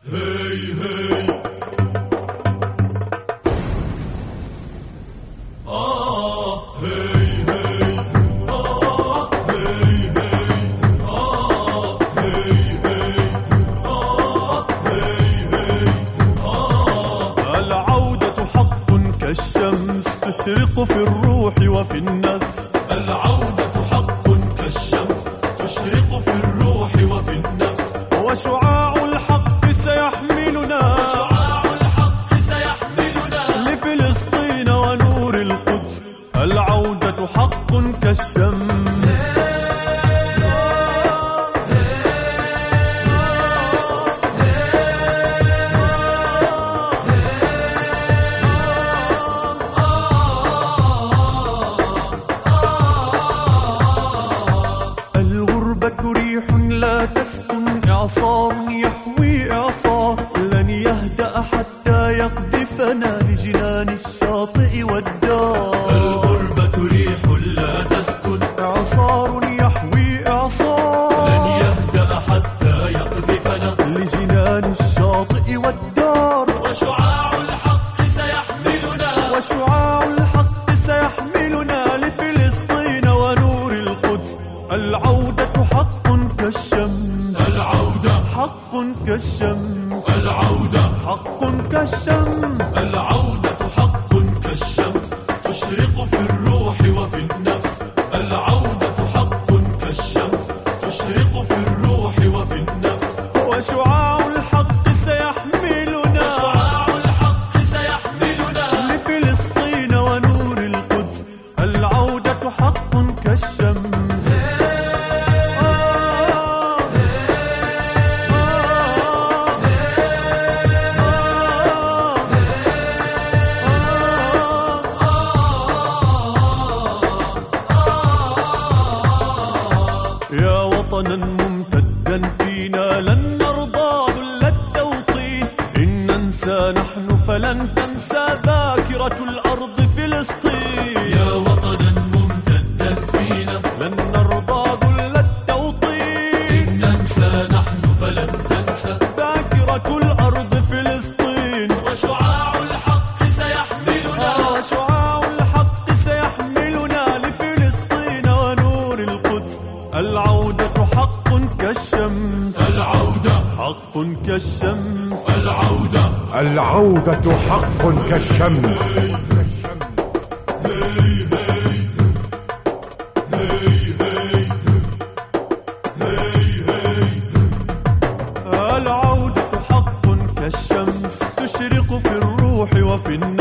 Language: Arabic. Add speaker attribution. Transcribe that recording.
Speaker 1: هي هي هي هي
Speaker 2: العودة حق كالشمس تشرق في الروح وفي النفس.
Speaker 1: العودة حق كالشمس تشرق في الروح وفي النفس.
Speaker 2: وشعاع الحق سيحملنا لفلسطين ونور القدس. العودة حق كالشمس. الغربة ريح لا تسكن، إعصار يحوي إعصار، لن يهدأ حتى يقذفنا لجنان الشاطئ والدار.
Speaker 1: الغربة ريح لا تسكن،
Speaker 2: إعصار يحوي إعصار،
Speaker 1: لن يهدأ حتى يقذفنا
Speaker 2: لجنان الشاطئ والدار.
Speaker 1: وشعاع الحق
Speaker 2: سيحملنا لفلسطين ونور القدس. العودة حق كالشمس.
Speaker 1: العودة
Speaker 2: حق كالشمس.
Speaker 1: العودة
Speaker 2: حق كالشمس.
Speaker 1: العودة حق كالشمس تشرق في الروح وفي النفس. العودة حق كالشمس تشرق في الروح وفي النفس.
Speaker 2: وشعاع الحق سيحملنا لفلسطين ونور القدس. العودة حق كالشمس. يا وطنا ممتدا فينا لن نرضى ذل التوطين. إن ننسى نحن فلن تنسى ذاكرة الأرض فلسطين.
Speaker 1: يا وطنا ممتدا فينا
Speaker 2: لن نرضى ذل التوطين.
Speaker 1: إن ننسى نحن فلن تنسى
Speaker 2: ذاكرة الأرض فلسطين.
Speaker 1: وشعاع الحق
Speaker 2: سيحملنا لفلسطين ونور القدس. العودة حق كالشمس.
Speaker 1: العودة
Speaker 2: حق كالشمس.
Speaker 3: العودة حق كالشمس.
Speaker 2: العودة حق كالشمس تشرق في الروح وفي النفس.